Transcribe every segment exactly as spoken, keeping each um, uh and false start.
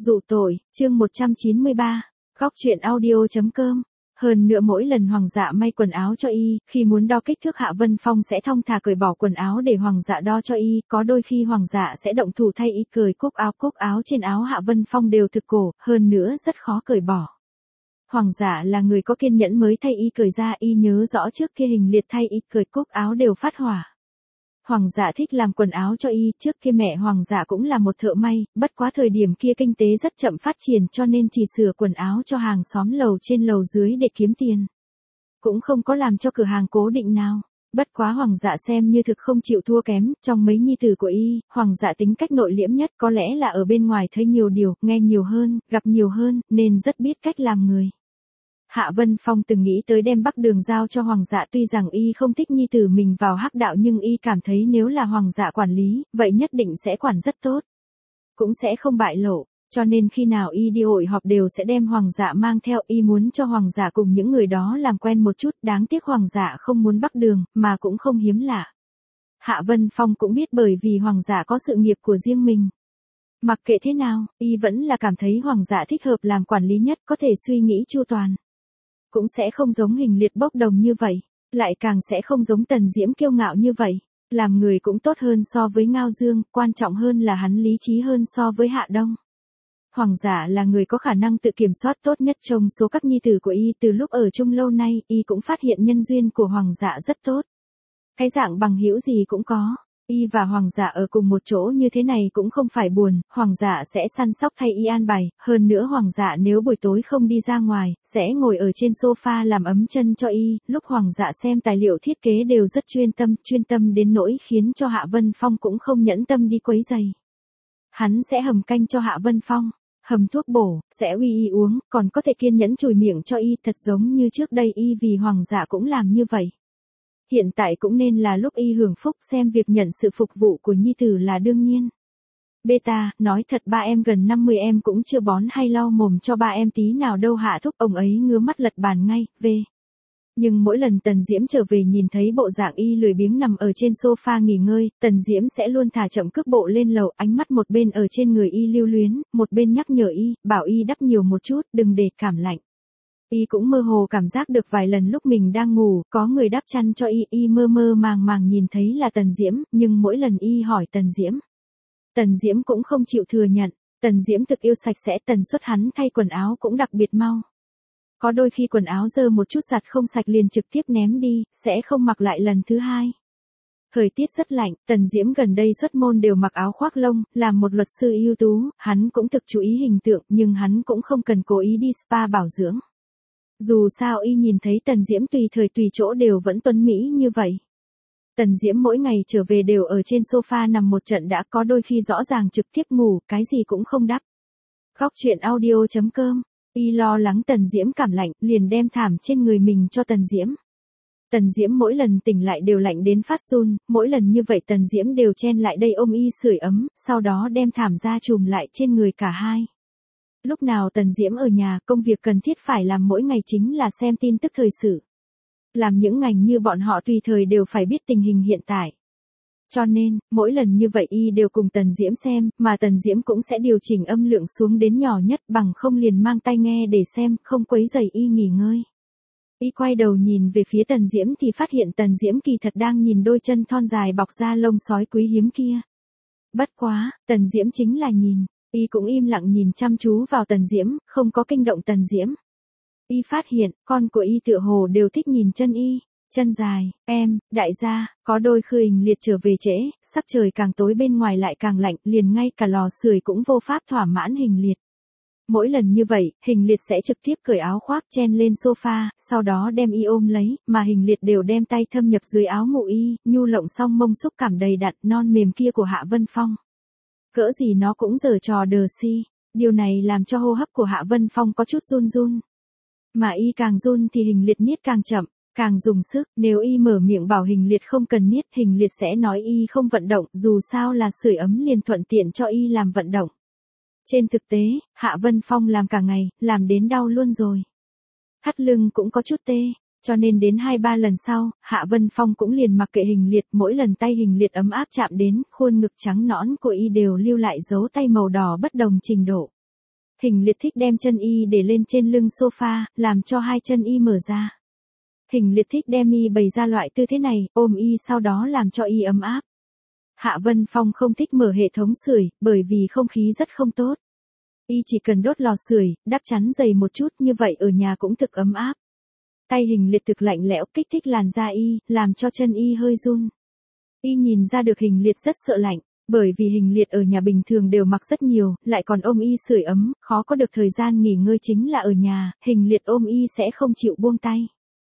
Dụ tội, chương một trăm chín mươi ba, góc truyện audio.com. Hơn nữa mỗi lần Hoàng dạ may quần áo cho y, khi muốn đo kích thước Hạ Vân Phong sẽ thong thả cởi bỏ quần áo để Hoàng dạ đo cho y, có đôi khi Hoàng dạ sẽ động thủ thay y cởi cúc áo cúc áo trên áo Hạ Vân Phong đều thực cổ, hơn nữa rất khó cởi bỏ. Hoàng dạ là người có kiên nhẫn mới thay y cởi ra, y nhớ rõ trước kia hình liệt thay y cởi cúc áo đều phát hỏa. Hoàng dạ thích làm quần áo cho y, trước kia mẹ Hoàng dạ cũng là một thợ may, bất quá thời điểm kia kinh tế rất chậm phát triển cho nên chỉ sửa quần áo cho hàng xóm lầu trên lầu dưới để kiếm tiền. Cũng không có làm cho cửa hàng cố định nào. Bất quá Hoàng dạ xem như thực không chịu thua kém, trong mấy nhi tử của y, Hoàng dạ tính cách nội liễm nhất, có lẽ là ở bên ngoài thấy nhiều điều, nghe nhiều hơn, gặp nhiều hơn, nên rất biết cách làm người. Hạ Vân Phong từng nghĩ tới đem Bắc Đường giao cho Hoàng dạ, tuy rằng y không thích nhi tử mình vào hắc đạo nhưng y cảm thấy nếu là Hoàng dạ quản lý, vậy nhất định sẽ quản rất tốt. Cũng sẽ không bại lộ, cho nên khi nào y đi hội họp đều sẽ đem Hoàng dạ mang theo, y muốn cho Hoàng dạ cùng những người đó làm quen một chút, đáng tiếc Hoàng dạ không muốn Bắc Đường, mà cũng không hiếm lạ. Hạ Vân Phong cũng biết bởi vì Hoàng dạ có sự nghiệp của riêng mình. Mặc kệ thế nào, y vẫn là cảm thấy Hoàng dạ thích hợp làm quản lý nhất, có thể suy nghĩ chu toàn. Cũng sẽ không giống hình liệt bốc đồng như vậy, lại càng sẽ không giống Tần Diễm kiêu ngạo như vậy, làm người cũng tốt hơn so với Ngao Dương, quan trọng hơn là hắn lý trí hơn so với Hạ Đông. Hoàng dạ là người có khả năng tự kiểm soát tốt nhất trong số các nhi tử của y, từ lúc ở chung lâu nay, y cũng phát hiện nhân duyên của Hoàng dạ rất tốt. Cái dạng bằng hữu gì cũng có. Y và Hoàng dạ ở cùng một chỗ như thế này cũng không phải buồn, Hoàng dạ sẽ săn sóc thay y an bài, hơn nữa Hoàng dạ nếu buổi tối không đi ra ngoài, sẽ ngồi ở trên sofa làm ấm chân cho y, lúc Hoàng dạ xem tài liệu thiết kế đều rất chuyên tâm, chuyên tâm đến nỗi khiến cho Hạ Vân Phong cũng không nhẫn tâm đi quấy giày. Hắn sẽ hầm canh cho Hạ Vân Phong, hầm thuốc bổ, sẽ uy y uống, còn có thể kiên nhẫn chùi miệng cho y, thật giống như trước đây y vì Hoàng dạ cũng làm như vậy. Hiện tại cũng nên là lúc y hưởng phúc, xem việc nhận sự phục vụ của nhi tử là đương nhiên. Beta, nói thật ba em gần năm mươi em cũng chưa bón hay lau mồm cho ba em tí nào đâu Hạ Thúc, ông ấy ngứa mắt lật bàn ngay, về. Nhưng mỗi lần Tần Diễm trở về nhìn thấy bộ dạng y lười biếng nằm ở trên sofa nghỉ ngơi, Tần Diễm sẽ luôn thả chậm cước bộ lên lầu, ánh mắt một bên ở trên người y lưu luyến, một bên nhắc nhở y, bảo y đắp nhiều một chút, đừng để cảm lạnh. Y cũng mơ hồ cảm giác được vài lần lúc mình đang ngủ, có người đắp chăn cho y, y mơ mơ màng màng nhìn thấy là Tần Diễm, nhưng mỗi lần y hỏi Tần Diễm, Tần Diễm cũng không chịu thừa nhận. Tần Diễm thực yêu sạch sẽ, tần suất hắn thay quần áo cũng đặc biệt mau. Có đôi khi quần áo dơ một chút giặt không sạch liền trực tiếp ném đi, sẽ không mặc lại lần thứ hai. Thời tiết rất lạnh, Tần Diễm gần đây xuất môn đều mặc áo khoác lông, làm một luật sư ưu tú, hắn cũng thực chú ý hình tượng, nhưng hắn cũng không cần cố ý đi spa bảo dưỡng. Dù sao y nhìn thấy Tần Diễm tùy thời tùy chỗ đều vẫn tuấn mỹ như vậy. Tần Diễm mỗi ngày trở về đều ở trên sofa nằm một trận đã, có đôi khi rõ ràng trực tiếp ngủ, cái gì cũng không đắp. Góc truyện audio.com. Y lo lắng Tần Diễm cảm lạnh, liền đem thảm trên người mình cho Tần Diễm. Tần Diễm mỗi lần tỉnh lại đều lạnh đến phát run, mỗi lần như vậy Tần Diễm đều chen lại đây ôm y sưởi ấm, sau đó đem thảm ra trùm lại trên người cả hai. Lúc nào Tần Diễm ở nhà, công việc cần thiết phải làm mỗi ngày chính là xem tin tức thời sự. Làm những ngành như bọn họ tùy thời đều phải biết tình hình hiện tại. Cho nên, mỗi lần như vậy y đều cùng Tần Diễm xem, mà Tần Diễm cũng sẽ điều chỉnh âm lượng xuống đến nhỏ nhất, bằng không liền mang tai nghe để xem, không quấy rầy y nghỉ ngơi. Y quay đầu nhìn về phía Tần Diễm thì phát hiện Tần Diễm kỳ thật đang nhìn đôi chân thon dài bọc da lông sói quý hiếm kia. Bất quá, Tần Diễm chính là nhìn. Y cũng im lặng nhìn chăm chú vào Tần Diễm, không có kinh động Tần Diễm. Y phát hiện, con của y tựa hồ đều thích nhìn chân y, chân dài, em, đại gia, có đôi khi hình liệt trở về trễ, sắc trời càng tối bên ngoài lại càng lạnh, liền ngay cả lò sưởi cũng vô pháp thỏa mãn hình liệt. Mỗi lần như vậy, hình liệt sẽ trực tiếp cởi áo khoác chen lên sofa, sau đó đem y ôm lấy, mà hình liệt đều đem tay thâm nhập dưới áo ngủ y, nhu lộng song mông xúc cảm đầy đặn non mềm kia của Hạ Vân Phong. Cỡ gì nó cũng giở trò đờ si, điều này làm cho hô hấp của Hạ Vân Phong có chút run run. Mà y càng run thì hình liệt niết càng chậm, càng dùng sức, nếu y mở miệng bảo hình liệt không cần niết, hình liệt sẽ nói y không vận động, dù sao là sưởi ấm liền thuận tiện cho y làm vận động. Trên thực tế, Hạ Vân Phong làm cả ngày, làm đến đau luôn rồi. Thắt lưng cũng có chút tê. Cho nên đến hai ba lần sau, Hạ Vân Phong cũng liền mặc kệ hình liệt, mỗi lần tay hình liệt ấm áp chạm đến, khuôn ngực trắng nõn của y đều lưu lại dấu tay màu đỏ bất đồng trình độ. Hình liệt thích đem chân y để lên trên lưng sofa, làm cho hai chân y mở ra. Hình liệt thích đem y bày ra loại tư thế này, ôm y sau đó làm cho y ấm áp. Hạ Vân Phong không thích mở hệ thống sưởi, bởi vì không khí rất không tốt. Y chỉ cần đốt lò sưởi, đắp chắn dày một chút, như vậy ở nhà cũng thực ấm áp. Tay hình liệt thực lạnh lẽo kích thích làn da y, làm cho chân y hơi run. Y nhìn ra được hình liệt rất sợ lạnh, bởi vì hình liệt ở nhà bình thường đều mặc rất nhiều, lại còn ôm y sưởi ấm, khó có được thời gian nghỉ ngơi chính là ở nhà, hình liệt ôm y sẽ không chịu buông tay.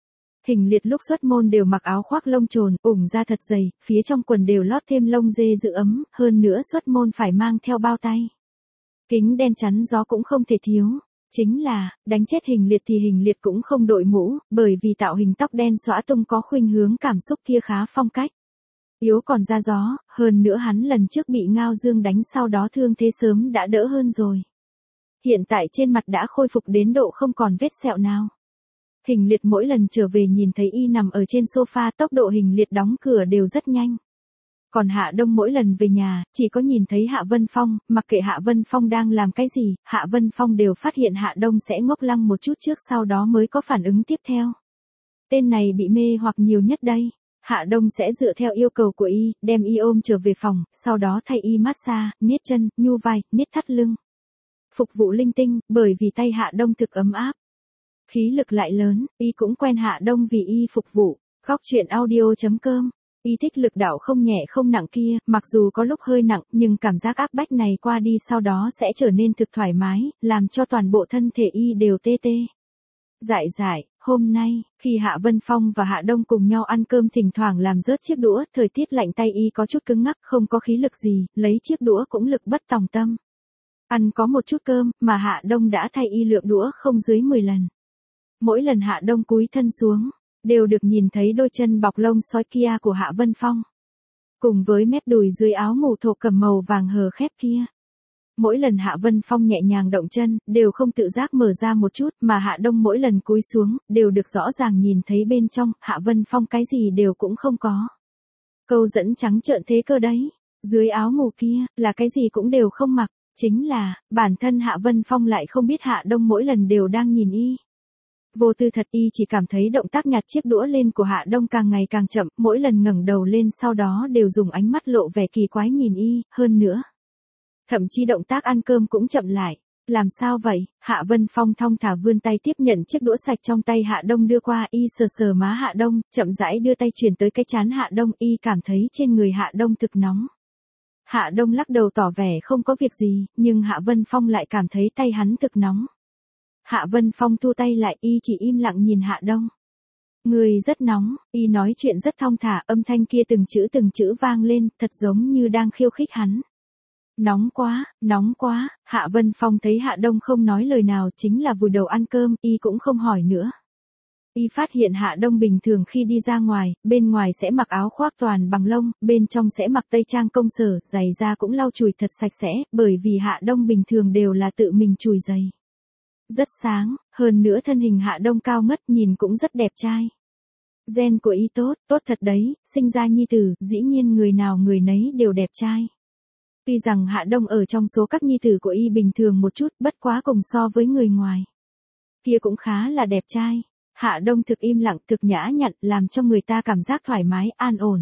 Hình liệt lúc xuất môn đều mặc áo khoác lông trồn, ủng da thật dày, phía trong quần đều lót thêm lông dê giữ ấm, hơn nữa xuất môn phải mang theo bao tay. Kính đen chắn gió cũng không thể thiếu. Chính là, đánh chết hình liệt thì hình liệt cũng không đội mũ, bởi vì tạo hình tóc đen xõa tung có khuynh hướng cảm xúc kia khá phong cách. Yếu còn ra gió, hơn nữa hắn lần trước bị Ngao Dương đánh sau đó thương thế sớm đã đỡ hơn rồi. Hiện tại trên mặt đã khôi phục đến độ không còn vết sẹo nào. Hình liệt mỗi lần trở về nhìn thấy y nằm ở trên sofa, tốc độ hình liệt đóng cửa đều rất nhanh. Còn Hạ Đông mỗi lần về nhà, chỉ có nhìn thấy Hạ Vân Phong, mặc kệ Hạ Vân Phong đang làm cái gì, Hạ Vân Phong đều phát hiện Hạ Đông sẽ ngốc lăng một chút trước sau đó mới có phản ứng tiếp theo. Tên này bị mê hoặc nhiều nhất đây. Hạ Đông sẽ dựa theo yêu cầu của y, đem y ôm trở về phòng, sau đó thay y massage, niết chân, nhu vai, niết thắt lưng. Phục vụ linh tinh, bởi vì tay Hạ Đông thực ấm áp. Khí lực lại lớn, y cũng quen Hạ Đông vì y phục vụ. Góc truyện audio chấm com. Y thích lực đạo không nhẹ không nặng kia, mặc dù có lúc hơi nặng, nhưng cảm giác áp bách này qua đi sau đó sẽ trở nên thực thoải mái, làm cho toàn bộ thân thể y đều tê tê. Dại dại, hôm nay, khi Hạ Vân Phong và Hạ Đông cùng nhau ăn cơm thỉnh thoảng làm rớt chiếc đũa, thời tiết lạnh tay y có chút cứng ngắc, không có khí lực gì, lấy chiếc đũa cũng lực bất tòng tâm. Ăn có một chút cơm, mà Hạ Đông đã thay y lượm đũa không dưới mười lần. Mỗi lần Hạ Đông cúi thân xuống, đều được nhìn thấy đôi chân bọc lông sói kia của Hạ Vân Phong. Cùng với mép đùi dưới áo ngủ thổ cẩm màu vàng hờ khép kia. Mỗi lần Hạ Vân Phong nhẹ nhàng động chân, đều không tự giác mở ra một chút, mà Hạ Đông mỗi lần cúi xuống, đều được rõ ràng nhìn thấy bên trong, Hạ Vân Phong cái gì đều cũng không có. Câu dẫn trắng trợn thế cơ đấy. Dưới áo ngủ kia, là cái gì cũng đều không mặc, chính là, bản thân Hạ Vân Phong lại không biết Hạ Đông mỗi lần đều đang nhìn y. Vô tư thật, y chỉ cảm thấy động tác nhặt chiếc đũa lên của Hạ Đông càng ngày càng chậm, mỗi lần ngẩng đầu lên sau đó đều dùng ánh mắt lộ vẻ kỳ quái nhìn y, hơn nữa. Thậm chí động tác ăn cơm cũng chậm lại. Làm sao vậy? Hạ Vân Phong thong thả vươn tay tiếp nhận chiếc đũa sạch trong tay Hạ Đông đưa qua, y sờ sờ má Hạ Đông, chậm rãi đưa tay chuyển tới cái trán Hạ Đông, y cảm thấy trên người Hạ Đông thực nóng. Hạ Đông lắc đầu tỏ vẻ không có việc gì, nhưng Hạ Vân Phong lại cảm thấy tay hắn thực nóng. Hạ Vân Phong thu tay lại, y chỉ im lặng nhìn Hạ Đông. Người rất nóng, y nói chuyện rất thong thả, âm thanh kia từng chữ từng chữ vang lên, thật giống như đang khiêu khích hắn. Nóng quá, nóng quá, Hạ Vân Phong thấy Hạ Đông không nói lời nào, chính là vùi đầu ăn cơm, y cũng không hỏi nữa. Y phát hiện Hạ Đông bình thường khi đi ra ngoài, bên ngoài sẽ mặc áo khoác toàn bằng lông, bên trong sẽ mặc tây trang công sở, giày da cũng lau chùi thật sạch sẽ, bởi vì Hạ Đông bình thường đều là tự mình chùi giày. Rất sáng, hơn nữa thân hình Hạ Đông cao ngất, nhìn cũng rất đẹp trai. Gen của y tốt, tốt thật đấy, sinh ra nhi tử, dĩ nhiên người nào người nấy đều đẹp trai. Tuy rằng Hạ Đông ở trong số các nhi tử của y bình thường một chút, bất quá cùng so với người ngoài. Kia cũng khá là đẹp trai. Hạ Đông thực im lặng, thực nhã nhặn, làm cho người ta cảm giác thoải mái, an ổn.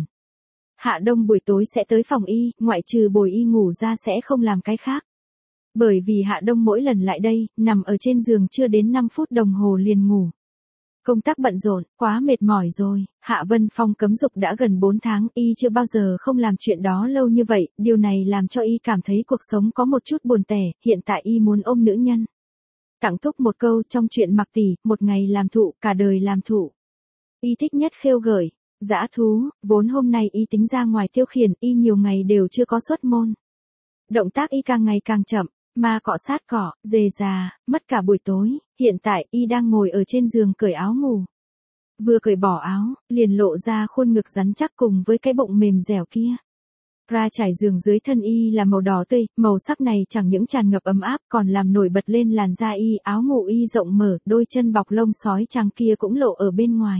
Hạ Đông buổi tối sẽ tới phòng y, ngoại trừ bồi y ngủ ra sẽ không làm cái khác. Bởi vì Hạ Đông mỗi lần lại đây, nằm ở trên giường chưa đến năm phút đồng hồ liền ngủ. Công tác bận rộn, quá mệt mỏi rồi, Hạ Vân Phong cấm dục đã gần bốn tháng, y chưa bao giờ không làm chuyện đó lâu như vậy, điều này làm cho y cảm thấy cuộc sống có một chút buồn tẻ, hiện tại y muốn ôm nữ nhân. Tặng thúc một câu trong chuyện Mặc Tỷ, một ngày làm thụ, cả đời làm thụ. Y thích nhất khêu gợi, dã thú, vốn hôm nay y tính ra ngoài tiêu khiển, y nhiều ngày đều chưa có xuất môn. Động tác y càng ngày càng chậm. Mà cọ sát cọ, dề già, mất cả buổi tối, hiện tại y đang ngồi ở trên giường cởi áo ngủ. Vừa cởi bỏ áo, liền lộ ra khuôn ngực rắn chắc cùng với cái bụng mềm dẻo kia. Ra trải giường dưới thân y là màu đỏ tươi, màu sắc này chẳng những tràn ngập ấm áp còn làm nổi bật lên làn da y, áo ngủ y rộng mở, đôi chân bọc lông sói trắng kia cũng lộ ở bên ngoài.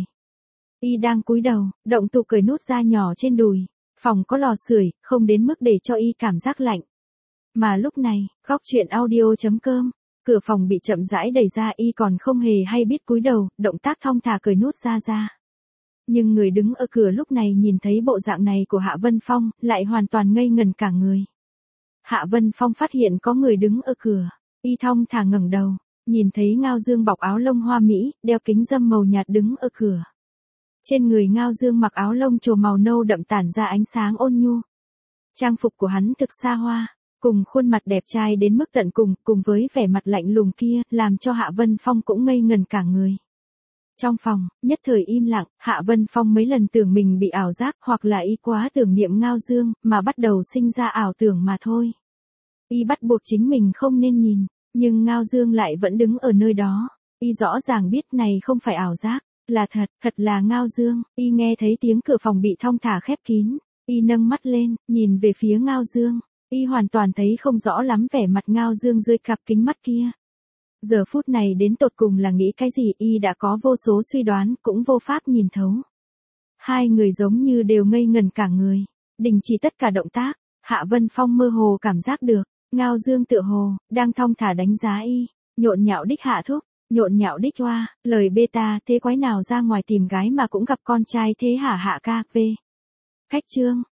Y đang cúi đầu, động tụ cởi nút da nhỏ trên đùi, phòng có lò sưởi, không đến mức để cho y cảm giác lạnh. Mà lúc này, góc truyện audio chấm com Cửa phòng bị chậm rãi đẩy ra, y còn không hề hay biết cúi đầu, động tác thong thả cởi nút da ra. Nhưng người đứng ở cửa lúc này nhìn thấy bộ dạng này của Hạ Vân Phong, lại hoàn toàn ngây ngần cả người. Hạ Vân Phong phát hiện có người đứng ở cửa, y thong thả ngẩng đầu, nhìn thấy Ngao Dương bọc áo lông hoa mỹ, đeo kính râm màu nhạt đứng ở cửa. Trên người Ngao Dương mặc áo lông trồ màu nâu đậm tản ra ánh sáng ôn nhu. Trang phục của hắn thực xa hoa, cùng khuôn mặt đẹp trai đến mức tận cùng, cùng với vẻ mặt lạnh lùng kia, làm cho Hạ Vân Phong cũng ngây ngần cả người. Trong phòng, nhất thời im lặng, Hạ Vân Phong mấy lần tưởng mình bị ảo giác, hoặc là y quá tưởng niệm Ngao Dương, mà bắt đầu sinh ra ảo tưởng mà thôi. Y bắt buộc chính mình không nên nhìn, nhưng Ngao Dương lại vẫn đứng ở nơi đó. Y rõ ràng biết này không phải ảo giác, là thật, thật là Ngao Dương. Y nghe thấy tiếng cửa phòng bị thong thả khép kín. Y nâng mắt lên, nhìn về phía Ngao Dương. Y hoàn toàn thấy không rõ lắm vẻ mặt Ngao Dương dưới cặp kính mắt kia. Giờ phút này đến tột cùng là nghĩ cái gì, y đã có vô số suy đoán, cũng vô pháp nhìn thấu. Hai người giống như đều ngây ngần cả người, đình chỉ tất cả động tác. Hạ Vân Phong mơ hồ cảm giác được, Ngao Dương tựa hồ đang thong thả đánh giá y, nhộn nhạo đích hạ thúc, nhộn nhạo đích oa, lời beta, thế quái nào ra ngoài tìm gái mà cũng gặp con trai thế hả Hạ ca, về. Khách chương